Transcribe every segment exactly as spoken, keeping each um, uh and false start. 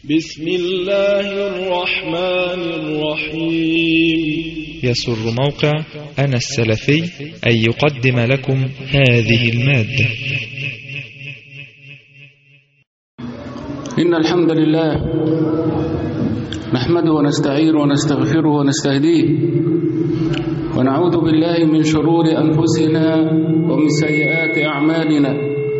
بسم الله الرحمن الرحيم. يسر موقع أنا السلفي أن يقدم لكم هذه المادة. إن الحمد لله نحمده ونستعين ونستغفره ونستهديه ونعوذ بالله من شرور أنفسنا ومن سيئات أعمالنا،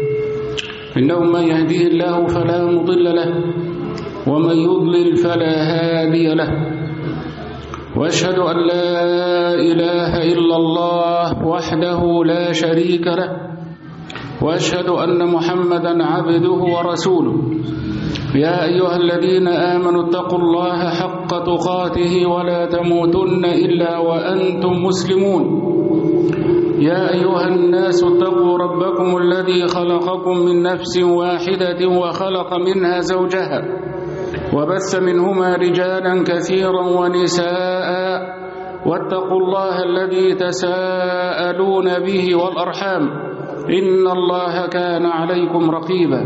إنه من يهديه الله فلا مضل له ومن يضلل فلا هادي له، وأشهد أن لا إله إلا الله وحده لا شريك له، وأشهد أن محمدا عبده ورسوله. يا أيها الذين آمنوا اتقوا الله حق تقاته ولا تموتن إلا وأنتم مسلمون. يا أيها الناس اتقوا ربكم الذي خلقكم من نفس واحدة وخلق منها زوجها وبث منهما رجالا كثيرا ونساء، واتقوا الله الذي تساءلون به والأرحام إن الله كان عليكم رقيبا.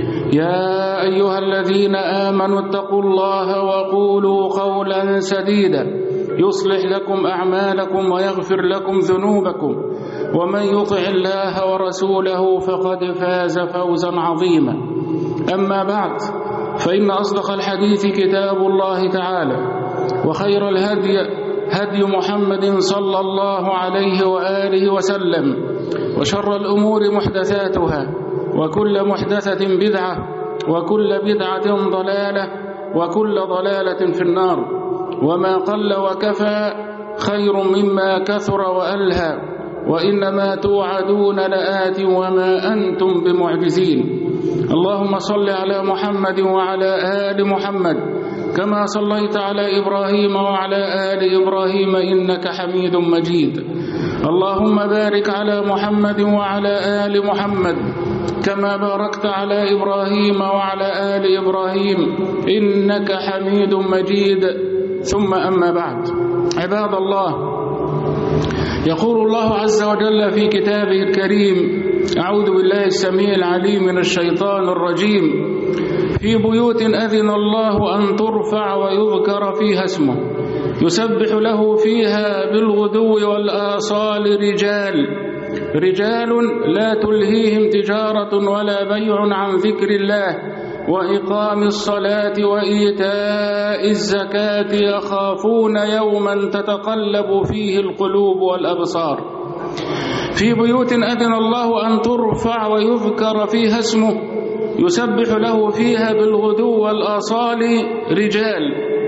يا أيها الذين آمنوا اتقوا الله وقولوا قولا سديدا يصلح لكم أعمالكم ويغفر لكم ذنوبكم، ومن يطع الله ورسوله فقد فاز فوزا عظيما. أما بعد، فإن أصدق الحديث كتاب الله تعالى، وخير الهدي هدي محمد صلى الله عليه وآله وسلم، وشر الأمور محدثاتها، وكل محدثة بدعة، وكل بدعة ضلالة، وكل ضلالة في النار. وما قل وكفى خير مما كثر وألهى، وإنما توعدون لآت وما أنتم بمعجزين. اللهم صل على محمد وعلى آل محمد كما صليت على إبراهيم وعلى آل إبراهيم إنك حميد مجيد. اللهم بارك على محمد وعلى آل محمد كما باركت على إبراهيم وعلى آل إبراهيم إنك حميد مجيد. ثم أما بعد، عباد الله، يقول الله عز وجل في كتابه الكريم: أعوذ بالله السميع العليم من الشيطان الرجيم: في بيوت أذن الله أن ترفع ويذكر فيها اسمه يسبح له فيها بالغدو والآصال رجال رجال لا تلهيهم تجارة ولا بيع عن ذكر الله وإقام الصلاة وإيتاء الزكاة يخافون يوما تتقلب فيه القلوب والأبصار. في بيوت أذن الله أن ترفع ويذكر فيها اسمه يسبح له فيها بالغدو والآصال رجال.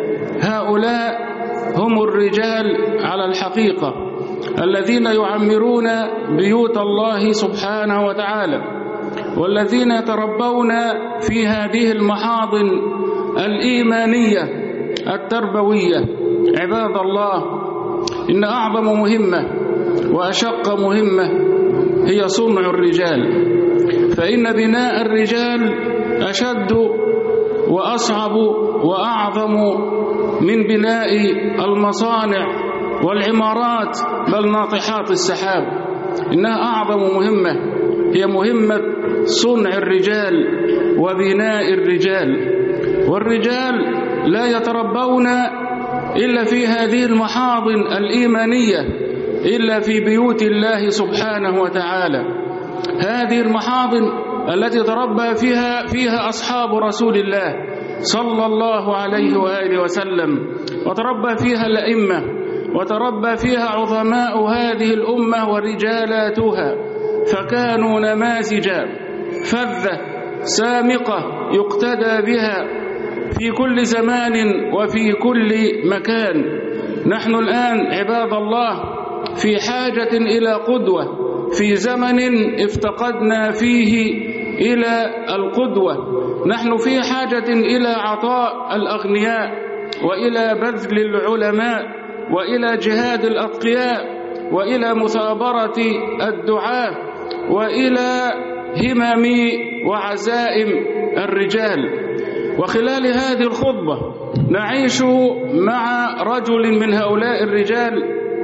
هؤلاء هم الرجال على الحقيقة الذين يعمرون بيوت الله سبحانه وتعالى، والذين يتربون في هذه المحاضن الإيمانية التربوية. عباد الله، إن أعظم مهمة وأشق مهمة هي صنع الرجال، فإن بناء الرجال أشد وأصعب وأعظم من بناء المصانع والعمارات بل ناطحات السحاب. إنها أعظم مهمة، هي مهمة صنع الرجال وبناء الرجال. والرجال لا يتربون إلا في هذه المحاضن الإيمانية إلا في بيوت الله سبحانه وتعالى. هذه المحاضن التي تربى فيها فيها أصحاب رسول الله صلى الله عليه وآله وسلم، وتربى فيها الأئمة، وتربى فيها عظماء هذه الأمة ورجالاتها، فكانوا نماذج فذة سامقة يقتدى بها في كل زمان وفي كل مكان. نحن الآن عباد الله في حاجة إلى قدوة، في زمن افتقدنا فيه إلى القدوة. نحن في حاجة إلى عطاء الأغنياء، وإلى بذل العلماء، وإلى جهاد الأتقياء، وإلى مثابرة الدعاة، وإلى همم وعزائم الرجال. وخلال هذه الخطبة نعيش مع رجل من هؤلاء الرجال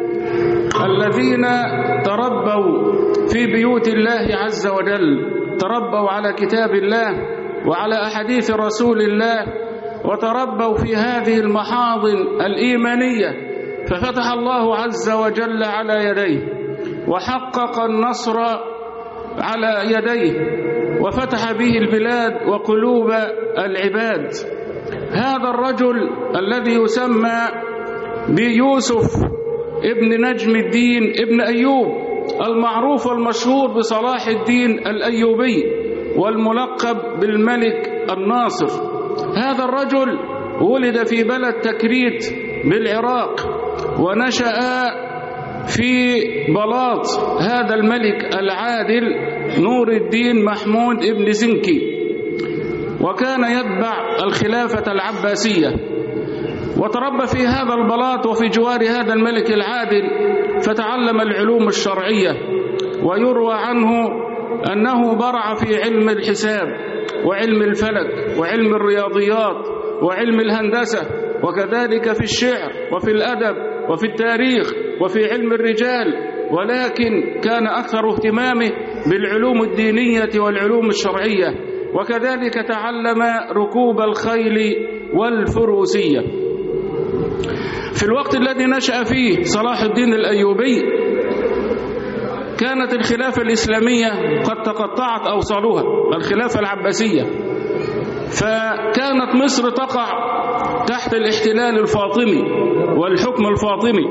الذين تربوا في بيوت الله عز وجل، تربوا على كتاب الله وعلى أحاديث رسول الله وتربوا في هذه المحاضن الإيمانية، ففتح الله عز وجل على يديه وحقق النصر على يديه وفتح به البلاد وقلوب العباد. هذا الرجل الذي يسمى بيوسف ابن نجم الدين ابن أيوب، المعروف والمشهور بصلاح الدين الأيوبي والملقب بالملك الناصر. هذا الرجل ولد في بلد تكريت بالعراق، ونشأ في بلاط هذا الملك العادل نور الدين محمود ابن زنكي، وكان يتبع الخلافة العباسية، وتربى في هذا البلاط وفي جوار هذا الملك العادل، فتعلم العلوم الشرعية، ويروى عنه أنه برع في علم الحساب وعلم الفلك وعلم الرياضيات وعلم الهندسة، وكذلك في الشعر وفي الأدب وفي التاريخ وفي علم الرجال، ولكن كان أكثر اهتمامه بالعلوم الدينية والعلوم الشرعية، وكذلك تعلم ركوب الخيل والفروسية. في الوقت الذي نشأ فيه صلاح الدين الأيوبي كانت الخلافة الإسلامية قد تقطعت أوصالها، الخلافة العباسية، فكانت مصر تقع تحت الاحتلال الفاطمي والحكم الفاطمي.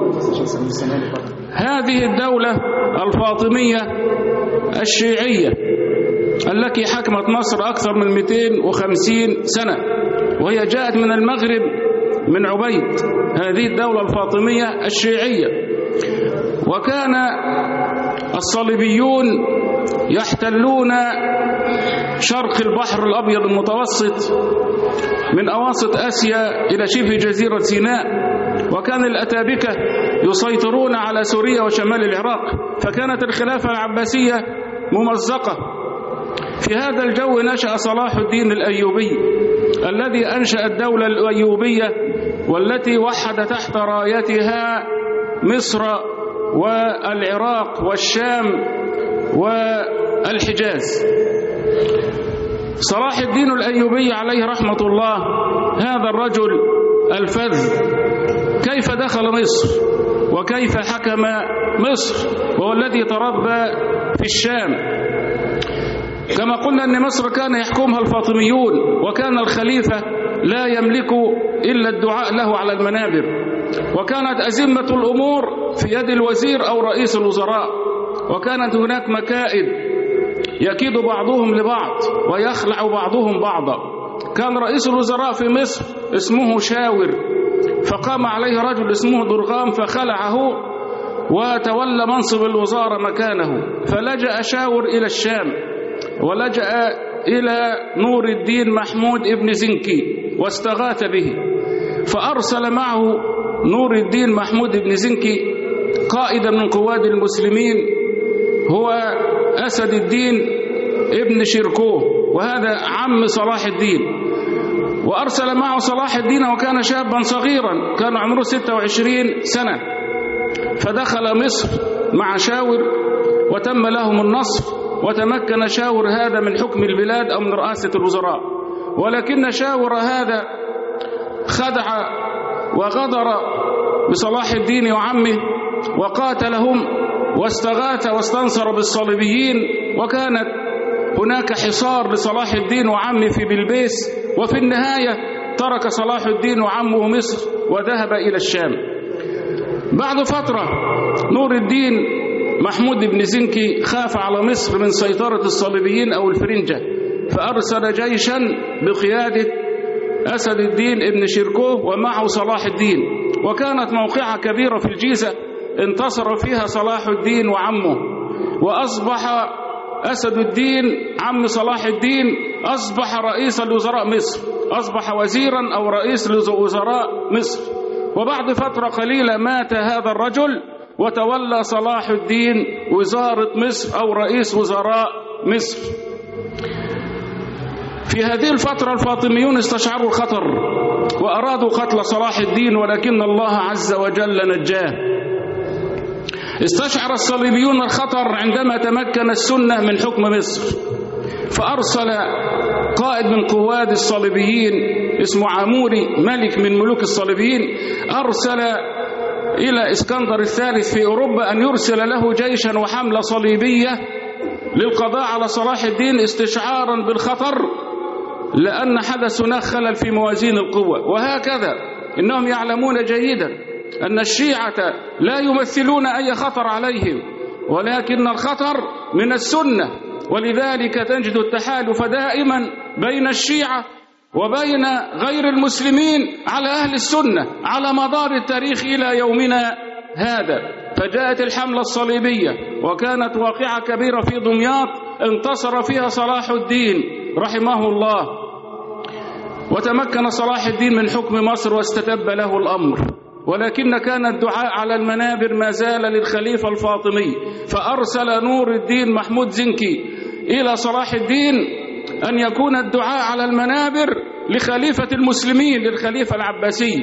هذه الدولة الفاطمية الشيعية التي حكمت مصر أكثر من مئتين وخمسين سنة، وهي جاءت من المغرب من عبيد، هذه الدولة الفاطمية الشيعية. وكان الصليبيون يحتلون شرق البحر الأبيض المتوسط من أواسط آسيا إلى شبه جزيرة سيناء، وكان الأتابكة يسيطرون على سوريا وشمال العراق، فكانت الخلافة العباسية ممزقة. في هذا الجو نشأ صلاح الدين الأيوبي الذي أنشأ الدولة الأيوبية، والتي وحد تحت رايتها مصر والعراق والشام والحجاز. صلاح الدين الأيوبي عليه رحمة الله هذا الرجل الفذ كيف دخل مصر وكيف حكم مصر، وهو الذي تربى في الشام. كما قلنا أن مصر كان يحكمها الفاطميون، وكان الخليفة لا يملك إلا الدعاء له على المنابر، وكانت أزمة الأمور في يد الوزير أو رئيس الوزراء، وكانت هناك مكائد يكيد بعضهم لبعض ويخلع بعضهم بعضا. كان رئيس الوزراء في مصر اسمه شاور، فقام عليه رجل اسمه درغام فخلعه وتولى منصب الوزارة مكانه، فلجأ شاور إلى الشام ولجأ إلى نور الدين محمود ابن زنكي واستغاث به، فأرسل معه نور الدين محمود ابن زنكي قائدا من قواد المسلمين هو أسد الدين ابن شيركوه، وهذا عم صلاح الدين، وأرسل معه صلاح الدين وكان شابا صغيرا، كان عمره ستة وعشرين سنة، فدخل مصر مع شاور وتم لهم النصر، وتمكن شاور هذا من حكم البلاد أو من رئاسة الوزراء. ولكن شاور هذا خدع وغدر بصلاح الدين وعمه وقاتلهم واستغاث واستنصر بالصليبيين، وكانت هناك حصار لصلاح الدين وعمه في بلبيس، وفي النهاية ترك صلاح الدين وعمه مصر وذهب إلى الشام. بعد فترة نور الدين محمود بن زنكي خاف على مصر من سيطرة الصليبيين أو الفرنجة، فأرسل جيشا بقيادة أسد الدين ابن شيركوه ومعه صلاح الدين، وكانت موقعة كبيرة في الجيزة انتصر فيها صلاح الدين وعمه، وأصبح أسد الدين عم صلاح الدين أصبح رئيس الوزراء مصر، أصبح وزيرا أو رئيس لوزراء مصر. وبعد فترة قليلة مات هذا الرجل وتولى صلاح الدين وزارة مصر أو رئيس وزراء مصر. في هذه الفترة الفاطميون استشعروا الخطر وأرادوا قتل صلاح الدين، ولكن الله عز وجل نجاه. استشعر الصليبيون الخطر عندما تمكن السنة من حكم مصر، فأرسل قائد من قواد الصليبيين اسمه عاموري، ملك من ملوك الصليبيين، أرسل إلى اسكندر الثالث في أوروبا أن يرسل له جيشا وحملة صليبية للقضاء على صلاح الدين استشعارا بالخطر، لأن حدث هناك خلل في موازين القوة. وهكذا إنهم يعلمون جيدا أن الشيعة لا يمثلون أي خطر عليهم، ولكن الخطر من السنة، ولذلك تجد التحالف دائما بين الشيعة وبين غير المسلمين على أهل السنة على مدار التاريخ إلى يومنا هذا. فجاءت الحملة الصليبية وكانت واقعة كبيرة في دمياط، انتصر فيها صلاح الدين رحمه الله، وتمكن صلاح الدين من حكم مصر واستتب له الأمر، ولكن كان الدعاء على المنابر ما زال للخليفة الفاطمي، فأرسل نور الدين محمود زنكي إلى صلاح الدين أن يكون الدعاء على المنابر لخليفة المسلمين للخليفة العباسي،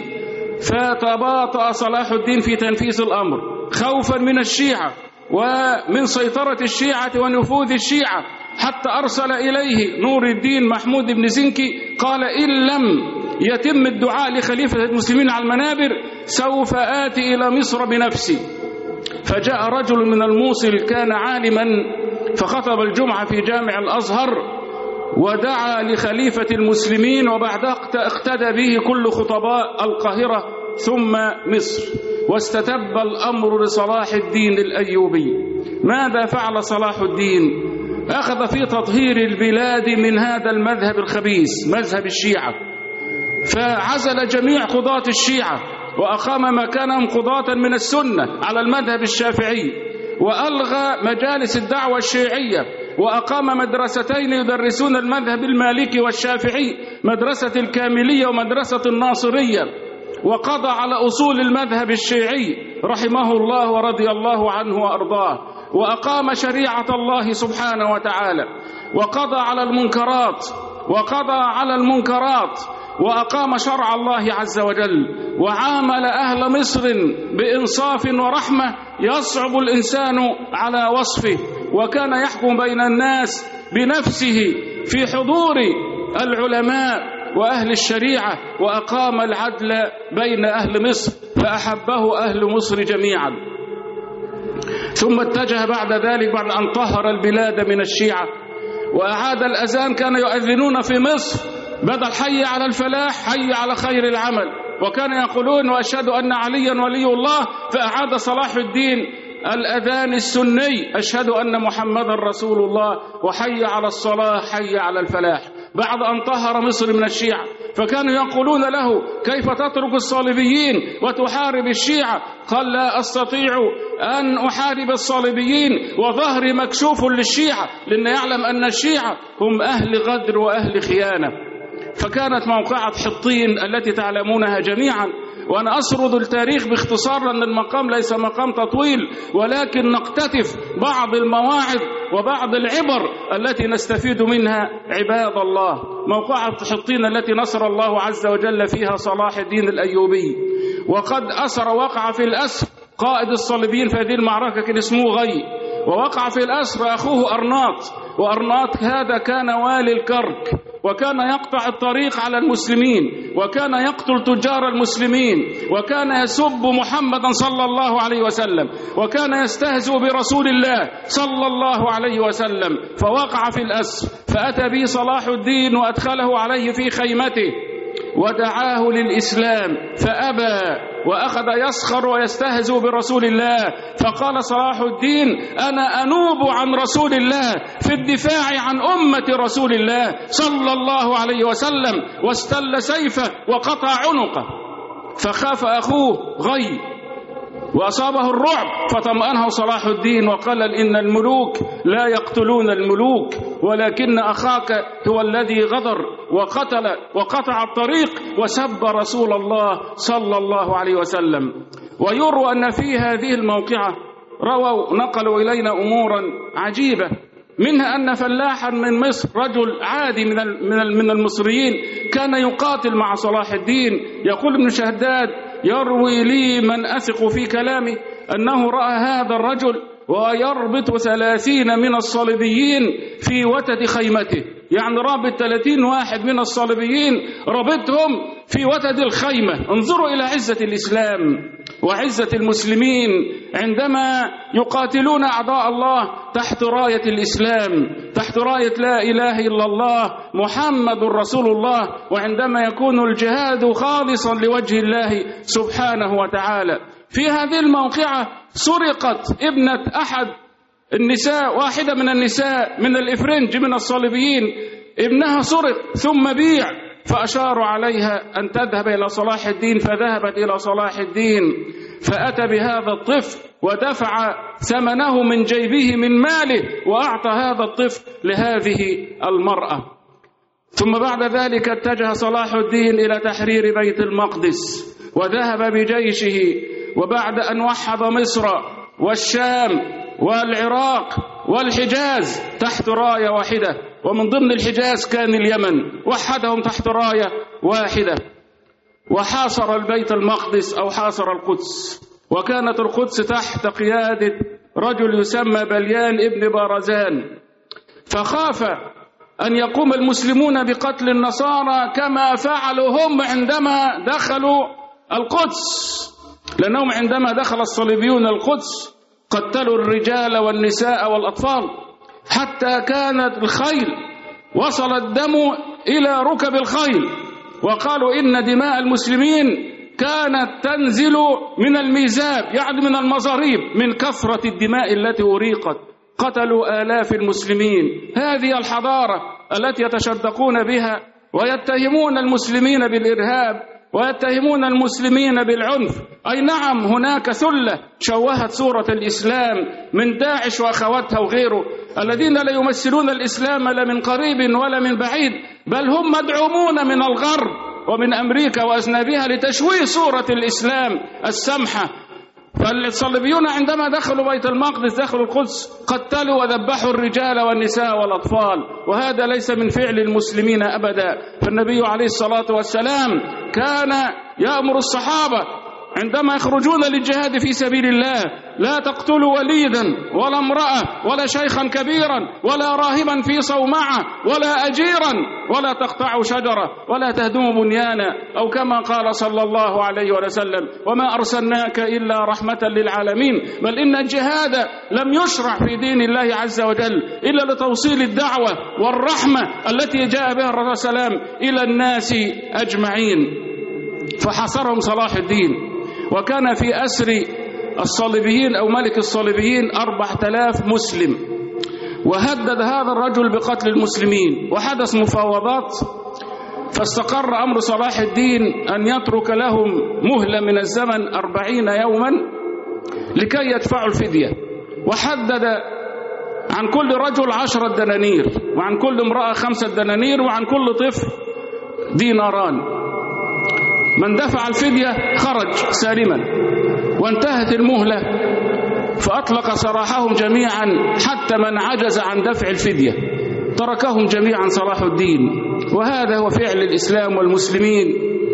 فتباطأ صلاح الدين في تنفيذ الأمر خوفا من الشيعة ومن سيطرة الشيعة ونفوذ الشيعة، حتى أرسل إليه نور الدين محمود بن زنكي قال: إن لم يتم الدعاء لخليفة المسلمين على المنابر سوف آتي إلى مصر بنفسي. فجاء رجل من الموصل كان عالما فخطب الجمعة في جامع الأزهر ودعا لخليفة المسلمين، وبعدها اقتدى به كل خطباء القاهرة ثم مصر، واستتب الأمر لصلاح الدين الأيوبي. ماذا فعل صلاح الدين؟ أخذ في تطهير البلاد من هذا المذهب الخبيث مذهب الشيعة، فعزل جميع قضاة الشيعة وأقام مكانهم قضاة من السنة على المذهب الشافعي، وألغى مجالس الدعوة الشيعية، وأقام مدرستين يدرسون المذهب المالكي والشافعي، مدرسة الكاملية ومدرسة الناصرية، وقضى على أصول المذهب الشيعي رحمه الله ورضي الله عنه وأرضاه، وأقام شريعة الله سبحانه وتعالى، وقضى على المنكرات وقضى على المنكرات وأقام شرع الله عز وجل، وعامل أهل مصر بإنصاف ورحمة يصعب الإنسان على وصفه، وكان يحكم بين الناس بنفسه في حضور العلماء وأهل الشريعة، وأقام العدل بين أهل مصر فأحبه أهل مصر جميعا. ثم اتجه بعد ذلك بعد أن طهر البلاد من الشيعة وأعاد الأذان، كان يؤذنون في مصر بدل حي على الفلاح حي على خير العمل، وكان يقولون وأشهد أن عليا ولي الله، فأعاد صلاح الدين الأذان السني أشهد أن محمدا رسول الله، وحي على الصلاة حي على الفلاح، بعد أن طهر مصر من الشيعة. فكانوا يقولون له: كيف تترك الصليبيين وتحارب الشيعة؟ قال: لا أستطيع أن أحارب الصليبيين وظهري مكشوف للشيعة، لأن يعلم أن الشيعة هم أهل غدر وأهل خيانة. فكانت موقعة حطين التي تعلمونها جميعا، وأنا أسرد التاريخ باختصار لأن المقام ليس مقام تطويل، ولكن نقتطف بعض المواعظ وبعض العبر التي نستفيد منها عباد الله. موقعة حطين التي نصر الله عز وجل فيها صلاح الدين الأيوبي، وقد أسر وقع في الأسر قائد الصليبيين في هذه المعركة كان اسمه غي، ووقع في الأسر أخوه أرناط، وأرناط هذا كان والي الكرك، وكان يقطع الطريق على المسلمين، وكان يقتل تجار المسلمين، وكان يسب محمدا صلى الله عليه وسلم، وكان يستهزئ برسول الله صلى الله عليه وسلم، فوقع في الأسر، فأتى به صلاح الدين وأدخله عليه في خيمته ودعاه للإسلام فأبى، وأخذ يسخر ويستهزئ برسول الله. فقال صلاح الدين: أنا أنوب عن رسول الله في الدفاع عن أمة رسول الله صلى الله عليه وسلم، واستل سيفه وقطع عنقه. فخاف أخوه غي وأصابه الرعب، فطمأنه صلاح الدين وقال: إن الملوك لا يقتلون الملوك، ولكن أخاك هو الذي غدر وقتل وقطع الطريق وسب رسول الله صلى الله عليه وسلم. ويروى أن في هذه الموقعة رووا نقلوا إلينا أمورا عجيبة، منها أن فلاحا من مصر رجل عادي من من المصريين كان يقاتل مع صلاح الدين. يقول ابن شهداد: يروي لي من أثق في كلامه أنه رأى هذا الرجل ويربط ثلاثين من الصليبيين في وتد خيمته، يعني رابط ثلاثين واحد من الصليبيين، رابطهم في وتد الخيمة. انظروا إلى عزة الإسلام وعزة المسلمين عندما يقاتلون أعداء الله تحت راية الإسلام، تحت راية لا إله إلا الله محمد رسول الله، وعندما يكون الجهاد خالصا لوجه الله سبحانه وتعالى. في هذه الموقعة سرقت ابنة أحد النساء، واحدة من النساء من الإفرنج من الصليبيين، ابنها سرق ثم بيع، فأشاروا عليها أن تذهب إلى صلاح الدين، فذهبت إلى صلاح الدين، فأتى بهذا الطفل ودفع ثمنه من جيبه من ماله وأعطى هذا الطفل لهذه المرأة. ثم بعد ذلك اتجه صلاح الدين إلى تحرير بيت المقدس وذهب بجيشه، وبعد أن وحد مصر والشام والعراق والحجاز تحت راية واحدة، ومن ضمن الحجاز كان اليمن، وحدهم تحت راية واحدة، وحاصر البيت المقدس أو حاصر القدس. وكانت القدس تحت قيادة رجل يسمى بليان ابن بارزان، فخاف أن يقوم المسلمون بقتل النصارى كما فعلوا هم عندما دخلوا القدس، لأنهم عندما دخل الصليبيون القدس قتلوا الرجال والنساء والأطفال، حتى كانت الخيل وصل الدم إلى ركب الخيل، وقالوا إن دماء المسلمين كانت تنزل من الميزاب، يعني من المزاريب، من كثرة الدماء التي أريقت. قتلوا آلاف المسلمين. هذه الحضارة التي يتشدقون بها ويتهمون المسلمين بالإرهاب ويتهمون المسلمين بالعنف. أي نعم، هناك ثلة شوهت صورة الإسلام من داعش وأخواتها وغيره، الذين لا يمثلون الإسلام لا من قريب ولا من بعيد، بل هم مدعومون من الغرب ومن أمريكا وأذنابها لتشويه صورة الإسلام السمحة. فالصليبيون عندما دخلوا بيت المقدس، دخلوا القدس، قتلوا وذبحوا الرجال والنساء والأطفال، وهذا ليس من فعل المسلمين أبدا. فالنبي عليه الصلاة والسلام كان يأمر الصحابة عندما يخرجون للجهاد في سبيل الله: لا تقتلوا وليدا ولا امرأة ولا شيخا كبيرا ولا راهبا في صومعة ولا أجيرا ولا تقطعوا شجرة ولا تهدموا بنيانا، أو كما قال صلى الله عليه وسلم: وما أرسلناك إلا رحمة للعالمين. بل إن الجهاد لم يشرع في دين الله عز وجل إلا لتوصيل الدعوة والرحمة التي جاء بها الرسول صلى الله عليه وسلم إلى الناس أجمعين. فحصرهم صلاح الدين، وكان في أسر الصليبيين أو ملك الصليبيين أربعة آلاف مسلم، وهدد هذا الرجل بقتل المسلمين، وحدث مفاوضات، فاستقر أمر صلاح الدين أن يترك لهم مهلة من الزمن أربعين يوما لكي يدفعوا الفدية، وحدد عن كل رجل عشرة دنانير، وعن كل امرأة خمسة دنانير، وعن كل طفل ديناران. من دفع الفدية خرج سالما، وانتهت المهلة، فأطلق سراحهم جميعا حتى من عجز عن دفع الفدية تركهم جميعا صلاح الدين. وهذا هو فعل الإسلام والمسلمين.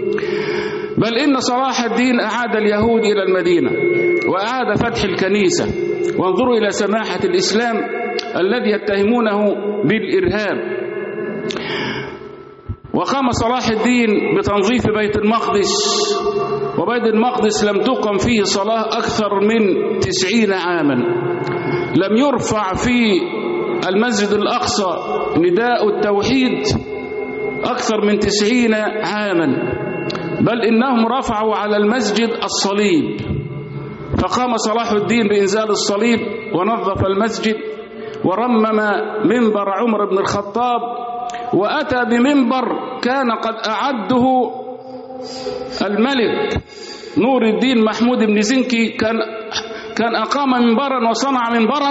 بل إن صلاح الدين أعاد اليهود إلى المدينة وأعاد فتح الكنيسة. وانظروا إلى سماحة الإسلام الذي يتهمونه بالإرهاب. وقام صلاح الدين بتنظيف بيت المقدس، وبيت المقدس لم تقم فيه صلاة أكثر من تسعين عاما. لم يرفع في المسجد الأقصى نداء التوحيد أكثر من تسعين عاما، بل إنهم رفعوا على المسجد الصليب. فقام صلاح الدين بإنزال الصليب ونظف المسجد، ورمم منبر عمر بن الخطاب، وأتى بمنبر كان قد أعده الملك نور الدين محمود بن زنكي. كان كان أقام منبرا وصنع منبرا،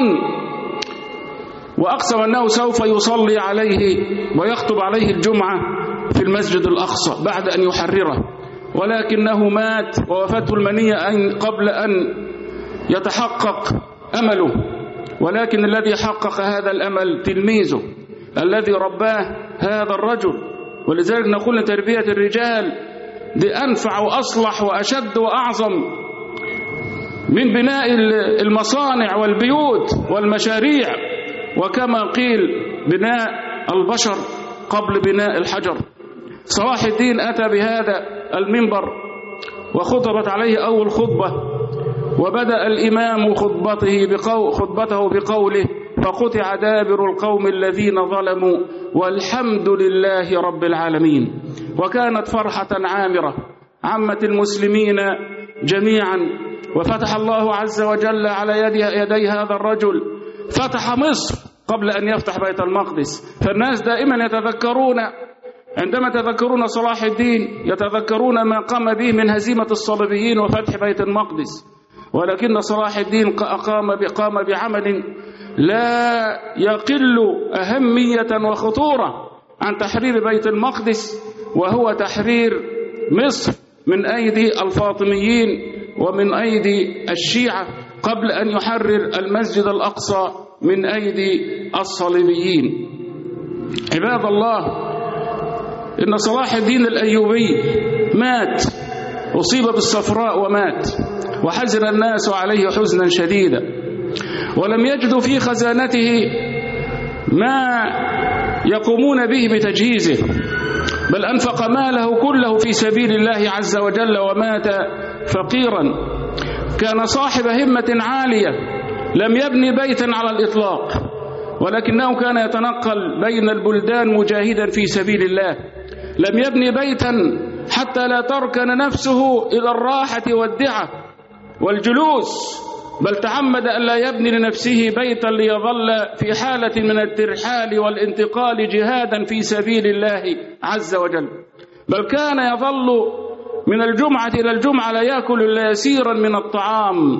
وأقسم أنه سوف يصلي عليه ويخطب عليه الجمعة في المسجد الأقصى بعد أن يحرره، ولكنه مات ووفاته المنية قبل أن يتحقق أمله. ولكن الذي حقق هذا الأمل تلميذه الذي رباه هذا الرجل. ولذلك نقول تربية الرجال دي أنفع وأصلح وأشد وأعظم من بناء المصانع والبيوت والمشاريع. وكما قيل: بناء البشر قبل بناء الحجر. صلاح الدين أتى بهذا المنبر وخطبت عليه أول خطبة، وبدأ الإمام خطبته بقو خطبته بقوله: فقطع دابر القوم الذين ظلموا والحمد لله رب العالمين. وكانت فرحة عامرة عمت المسلمين جميعا، وفتح الله عز وجل على يدي, يدي هذا الرجل، فتح مصر قبل أن يفتح بيت المقدس. فالناس دائما يتذكرون، عندما يتذكرون صلاح الدين يتذكرون ما قام به من هزيمة الصليبيين وفتح بيت المقدس، ولكن صلاح الدين قام قام بعمل لا يقل أهمية وخطورة عن تحرير بيت المقدس، وهو تحرير مصر من أيدي الفاطميين ومن أيدي الشيعة، قبل أن يحرر المسجد الأقصى من أيدي الصليبيين. عباد الله، إن صلاح الدين الأيوبي مات، أصيب بالصفراء ومات، وحزن الناس عليه حزنا شديدا، ولم يجدوا في خزانته ما يقومون به بتجهيزه، بل أنفق ماله كله في سبيل الله عز وجل ومات فقيرا. كان صاحب همة عالية، لم يبني بيتا على الإطلاق، ولكنه كان يتنقل بين البلدان مجاهدا في سبيل الله. لم يبني بيتا حتى لا تركن نفسه إلى الراحة والدعة والجلوس، بل تعمد أن لا يبني لنفسه بيتا ليظل في حالة من الترحال والانتقال جهادا في سبيل الله عز وجل، بل كان يظل من الجمعة إلى الجمعة لا يأكل إلا يسيرا من الطعام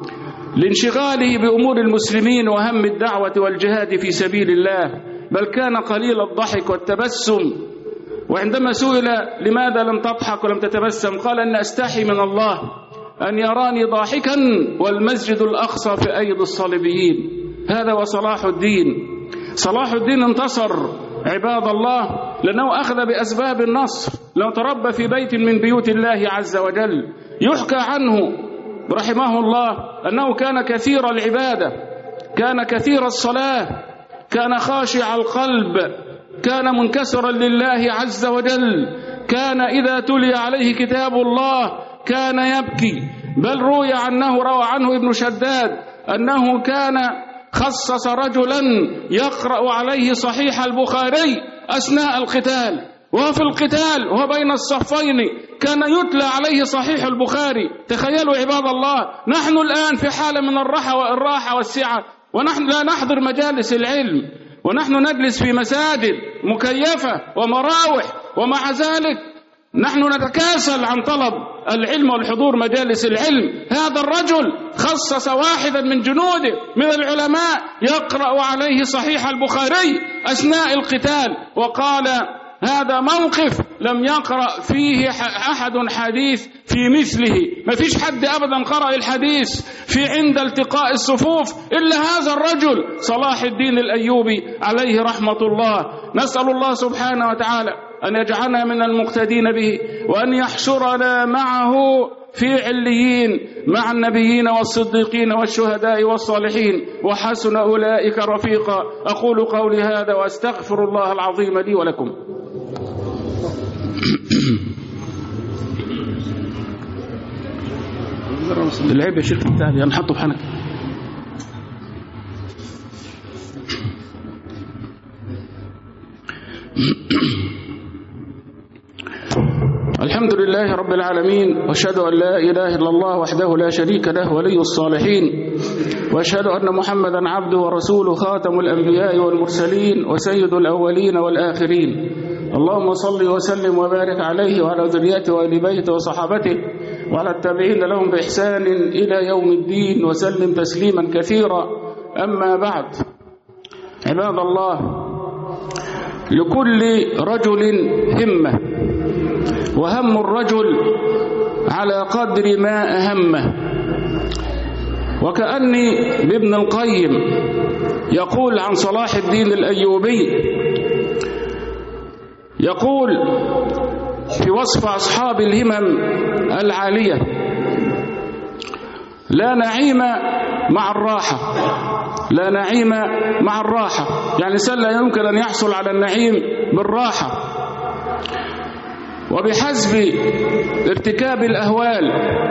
لانشغاله بأمور المسلمين وهم الدعوة والجهاد في سبيل الله، بل كان قليل الضحك والتبسم. وعندما سئل لماذا لم تضحك ولم تتبسم، قال: أن أستحي من الله أن يراني ضاحكا والمسجد الأقصى في أيدي الصليبيين. هذا وصلاح الدين. صلاح الدين انتصر عباد الله لأنه أخذ بأسباب النصر، لو تربى في بيت من بيوت الله عز وجل. يحكى عنه رحمه الله أنه كان كثير العبادة، كان كثير الصلاة، كان خاشع القلب، كان منكسرا لله عز وجل، كان إذا تلي عليه كتاب الله كان يبكي. بل روي عنه روى عنه ابن شداد أنه كان خصص رجلا يقرأ عليه صحيح البخاري أثناء القتال، وهو في القتال وهو بين الصفين كان يتلى عليه صحيح البخاري. تخيلوا عباد الله، نحن الآن في حالة من الراحة والراحة والسعة، ونحن لا نحضر مجالس العلم، ونحن نجلس في مساجد مكيفة ومراوح، ومع ذلك نحن نتكاسل عن طلب العلم والحضور مجالس العلم. هذا الرجل خصص واحدا من جنوده من العلماء يقرأ عليه صحيح البخاري أثناء القتال، وقال: هذا موقف لم يقرأ فيه أحد حديث في مثله، ما فيش حد أبدا قرأ الحديث في عند التقاء الصفوف إلا هذا الرجل صلاح الدين الأيوبي عليه رحمة الله. نسأل الله سبحانه وتعالى أن يجعلنا من المقتدين به، وأن يحشرنا معه في عليين مع النبيين والصديقين والشهداء والصالحين، وحسن أولئك رفيقا. أقول قولي هذا وأستغفر الله العظيم لي ولكم. العيب يا شيخ بتاعي نحطه بحنك. الحمد لله رب العالمين، واشهد أن لا إله إلا الله وحده لا شريك له ولي الصالحين، واشهد أن محمدا عبده ورسوله خاتم الأنبياء والمرسلين وسيد الأولين والآخرين. اللهم صل وسلم وبارك عليه وعلى ذريته وآل بيته وصحابته وعلى التابعين لهم بإحسان إلى يوم الدين، وسلم تسليما كثيرا. أما بعد، عباد الله، لكل رجل همة، وهم الرجل على قدر ما أهمه. وكأني بابن القيم يقول عن صلاح الدين الأيوبي، يقول في وصف أصحاب الهمم العالية: لا نعيم مع الراحة، لا نعيم مع الراحة. يعني الإنسان لا يمكن أن يحصل على النعيم بالراحة، وبحسب ارتكاب الأهوال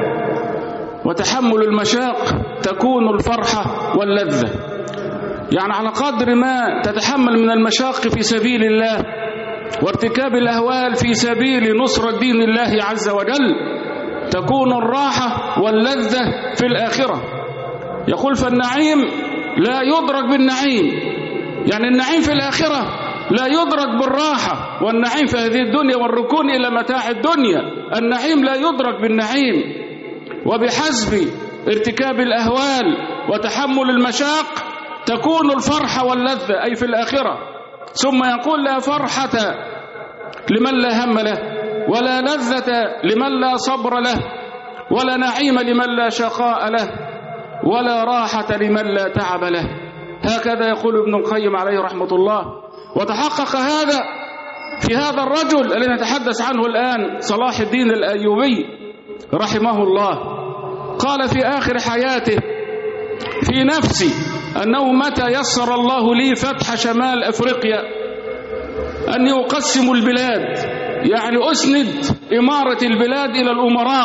وتحمل المشاق تكون الفرحة واللذة. يعني على قدر ما تتحمل من المشاق في سبيل الله وارتكاب الأهوال في سبيل نصرة دين الله عز وجل تكون الراحة واللذة في الآخرة. يقول فالنعيم لا يدرك بالنعيم، يعني النعيم في الآخرة لا يدرك بالراحة، والنعيم في هذه الدنيا والركون إلى متاع الدنيا، النعيم لا يدرك بالنعيم. وبحسب ارتكاب الأهوال وتحمل المشاق تكون الفرحة واللذة أي في الآخرة. ثم يقول لا فرحة لمن لا هم له، ولا لذة لمن لا صبر له، ولا نعيم لمن لا شقاء له، ولا راحة لمن لا تعب له. هكذا يقول ابن القيم عليه رحمة الله. وتحقق هذا في هذا الرجل الذي نتحدث عنه الآن، صلاح الدين الأيوبي رحمه الله. قال في آخر حياته في نفسي أنه متى يسر الله لي فتح شمال أفريقيا أن يقسم البلاد، يعني أسند إمارة البلاد إلى الأمراء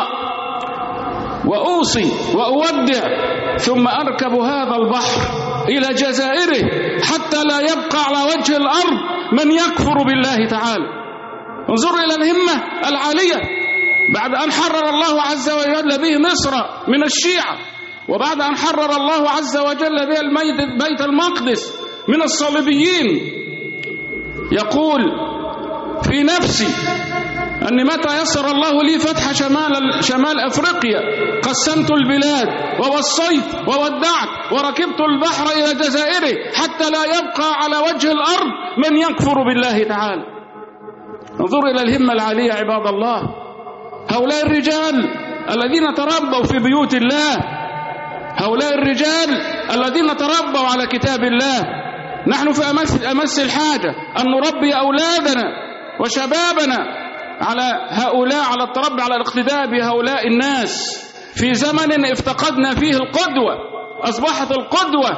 وأوصي وأودع، ثم أركب هذا البحر إلى جزائره حتى لا يبقى على وجه الأرض من يكفر بالله تعالى. انظروا إلى الهمة العالية بعد أن حرر الله عز وجل به مصر من الشيعة، وبعد أن حرر الله عز وجل به بيت المقدس من الصليبيين. يقول في نفسي أن متى يسر الله لي فتح شمال, شمال أفريقيا قسمت البلاد ووصيت وودعت وركبت البحر إلى جزائره حتى لا يبقى على وجه الأرض من يكفر بالله تعالى. انظروا إلى الهمة العالية عباد الله. هؤلاء الرجال الذين تربوا في بيوت الله، هؤلاء الرجال الذين تربوا على كتاب الله. نحن في أمس, أمس الحاجة أن نربي أولادنا وشبابنا على هؤلاء، على التربي على الاقتداء بهؤلاء الناس في زمن افتقدنا فيه القدوة. أصبحت القدوة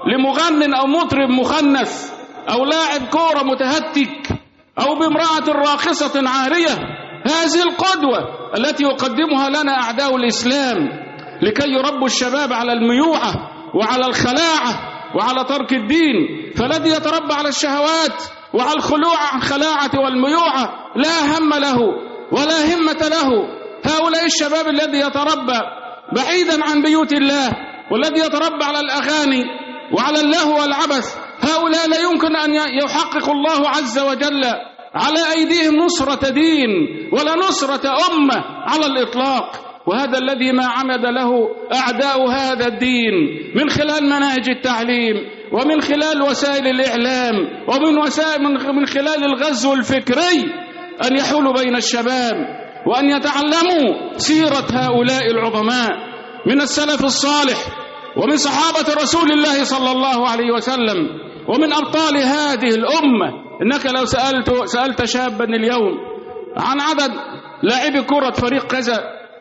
لمغن أو مطرب مخنث أو لاعب كورة متهتك أو بامرأة راقصة عارية. هذه القدوة التي يقدمها لنا أعداء الإسلام لكي يربوا الشباب على الميوعة وعلى الخلاعة وعلى ترك الدين. فالذي يتربى على الشهوات وعلى الخلوع عن خلاعة والميوعة لا هم له ولا همة له. هؤلاء الشباب الذي يتربى بعيدا عن بيوت الله والذي يتربى على الأغاني وعلى اللهو والعبث، هؤلاء لا يمكن أن يحقق الله عز وجل على أيديهم نصرة دين ولا نصرة أمة على الإطلاق. وهذا الذي ما عمد له أعداء هذا الدين من خلال مناهج التعليم ومن خلال وسائل الإعلام ومن وسائل من خلال الغزو الفكري، أن يحولوا بين الشباب وأن يتعلموا سيرة هؤلاء العظماء من السلف الصالح ومن صحابة رسول الله صلى الله عليه وسلم ومن أبطال هذه الأمة. إنك لو سألت, سألت شابا اليوم عن عدد لاعبي كرة فريق كذا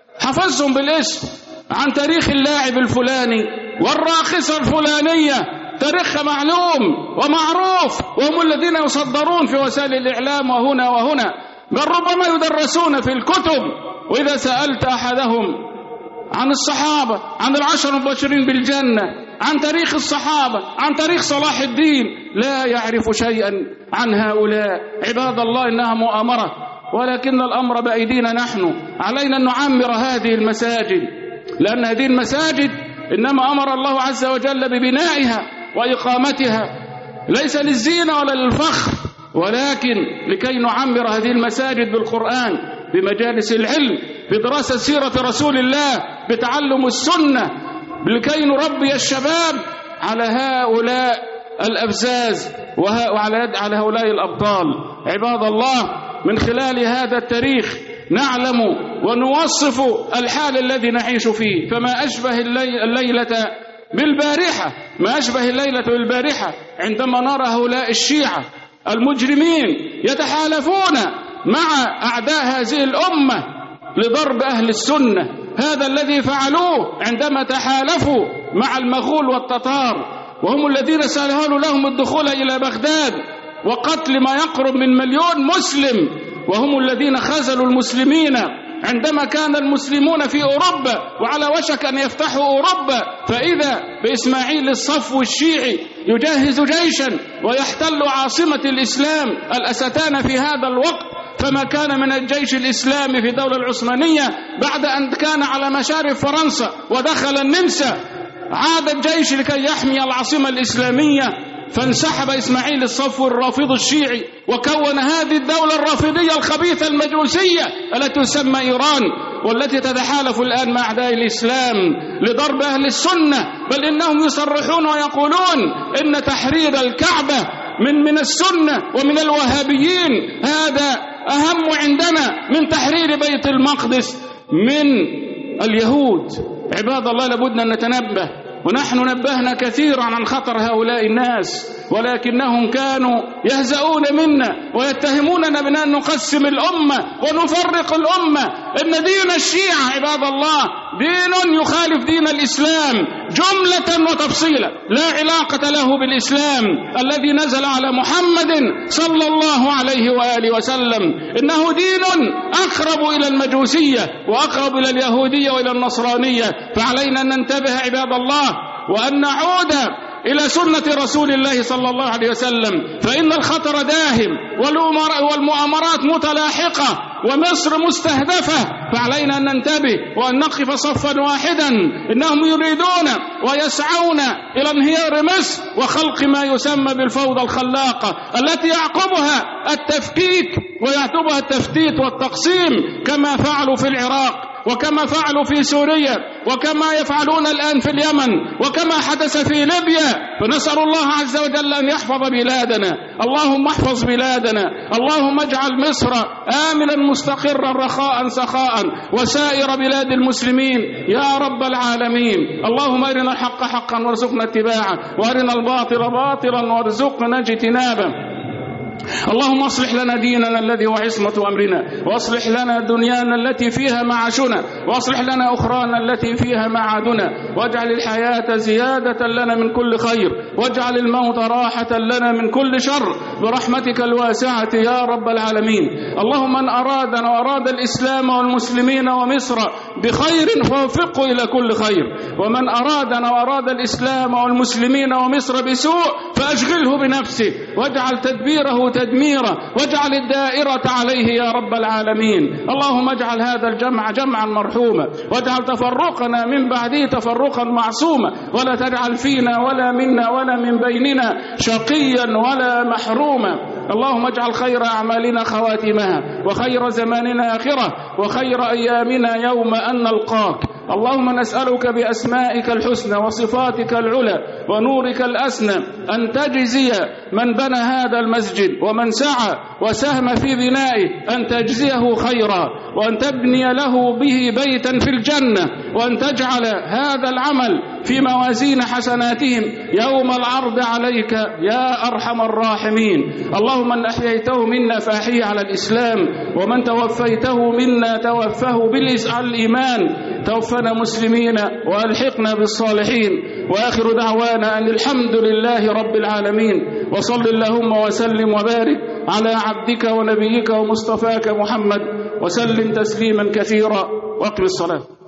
حفظهم بالاسم، عن تاريخ اللاعب الفلاني والراقصة الفلانية تاريخها معلوم ومعروف، وهم الذين يصدرون في وسائل الإعلام وهنا وهنا، بل ربما يدرسون في الكتب. وإذا سألت أحدهم عن الصحابة، عن العشر المبشرين بالجنة، عن تاريخ الصحابة، عن تاريخ صلاح الدين، لا يعرف شيئا عن هؤلاء. عباد الله إنها مؤامرة، ولكن الأمر بأيدينا نحن. علينا أن نعمر هذه المساجد، لأن هذه المساجد إنما أمر الله عز وجل ببنائها وإقامتها ليس للزينة ولا للفخر، ولكن لكي نعمر هذه المساجد بالقرآن، بمجالس العلم، بدراسة سيرة رسول الله، بتعلم السنة، لكي نربي الشباب على هؤلاء الأبزاز وعلى على هؤلاء الأبطال. عباد الله، من خلال هذا التاريخ نعلم ونوصف الحال الذي نعيش فيه. فما أشبه الليلة بالبارحة، ما أشبه الليلة بالبارحة عندما نرى هؤلاء الشيعة المجرمين يتحالفون مع أعداء هذه الأمة لضرب أهل السنة. هذا الذي فعلوه عندما تحالفوا مع المغول والتتار، وهم الذين سهلوا لهم الدخول إلى بغداد وقتل ما يقرب من مليون مسلم، وهم الذين خذلوا المسلمين عندما كان المسلمون في أوروبا وعلى وشك أن يفتحوا أوروبا، فإذا بإسماعيل الصفو الشيعي يجهز جيشا ويحتل عاصمة الإسلام الأستان في هذا الوقت. فما كان من الجيش الإسلامي في الدولة العثمانية بعد أن كان على مشارف فرنسا ودخل النمسا، عاد الجيش لكي يحمي العاصمة الإسلامية، فانسحب إسماعيل الصفو الرافض الشيعي وكون هذه الدولة الرافضية الخبيثة المجوسية التي تسمى إيران، والتي تتحالف الآن مع أعداء الإسلام لضرب أهل السنة، بل إنهم يصرحون ويقولون إن تحرير الكعبة من من السنة ومن الوهابيين هذا أهم عندنا من تحرير بيت المقدس من اليهود. عباد الله، لابد أن نتنبه، ونحن نبهنا كثيرا عن خطر هؤلاء الناس، ولكنهم كانوا يهزؤون منا ويتهموننا بأن نقسم الأمة ونفرق الأمة. إن دين الشيعة عباد الله دين يخالف دين الإسلام جملة وتفصيلا، لا علاقة له بالإسلام الذي نزل على محمد صلى الله عليه وآله وسلم. إنه دين أقرب إلى المجوسية وأقرب إلى اليهودية وإلى النصرانية. فعلينا أن ننتبه عباد الله وأن نعود إلى سنة رسول الله صلى الله عليه وسلم، فإن الخطر داهم والمؤامرات متلاحقة ومصر مستهدفة، فعلينا أن ننتبه وأن نقف صفا واحدا. إنهم يريدون ويسعون إلى انهيار مصر وخلق ما يسمى بالفوضى الخلاقة التي يعقبها التفكيك ويعقبها التفتيت والتقسيم، كما فعلوا في العراق وكما فعلوا في سوريا وكما يفعلون الآن في اليمن وكما حدث في ليبيا. فنسأل الله عز وجل أن يحفظ بلادنا. اللهم احفظ بلادنا، اللهم اجعل مصر آمنا مستقرا رخاء سخاء وسائر بلاد المسلمين يا رب العالمين. اللهم أرنا الحق حقا وارزقنا اتباعه، وأرنا الباطل باطلا وارزقنا اجتنابه. اللهم اصلح لنا ديننا الذي هو عصمة أمرنا، واصلح لنا دنيانا التي فيها معاشنا، واصلح لنا أخرانا التي فيها معادنا، واجعل الحياة زيادة لنا من كل خير، واجعل الموت راحة لنا من كل شر برحمتك الواسعة يا رب العالمين. اللهم من أرادنا وأراد الإسلام والمسلمين ومصر بخير فوفقه إلى كل خير، ومن أرادنا وأراد الإسلام والمسلمين ومصر بسوء فأشغله بنفسه واجعل تدبيره تدميرا، واجعل الدائرة عليه يا رب العالمين. اللهم اجعل هذا الجمع جمعا مرحوما، واجعل تفرقنا من بعده تفرقا معصوما، ولا تجعل فينا ولا منا ولا من بيننا شقيا ولا محروما. اللهم اجعل خير أعمالنا خواتمها، وخير زماننا آخرة، وخير أيامنا يوم أن نلقاك. اللهم نسألك بأسمائك الحسنى وصفاتك العلى ونورك الأسنى أن تجزي من بنى هذا المسجد ومن سعى وسهم في بنائه، أن تجزيه خيرا، وأن تبني له به بيتا في الجنة، وأن تجعل هذا العمل في موازين حسناتهم يوم العرض عليك يا أرحم الراحمين. اللهم من أحييته منا فأحيه على الإسلام، ومن توفيته منا توفه بالإيمان. توفنا مسلمين وألحقنا بالصالحين، وآخر دعوانا أن الحمد لله رب العالمين. وصل اللهم وسلم وبارك على عبدك ونبيك ومصطفاك محمد، وسلم تسليما كثيرا، وأقم الصلاة.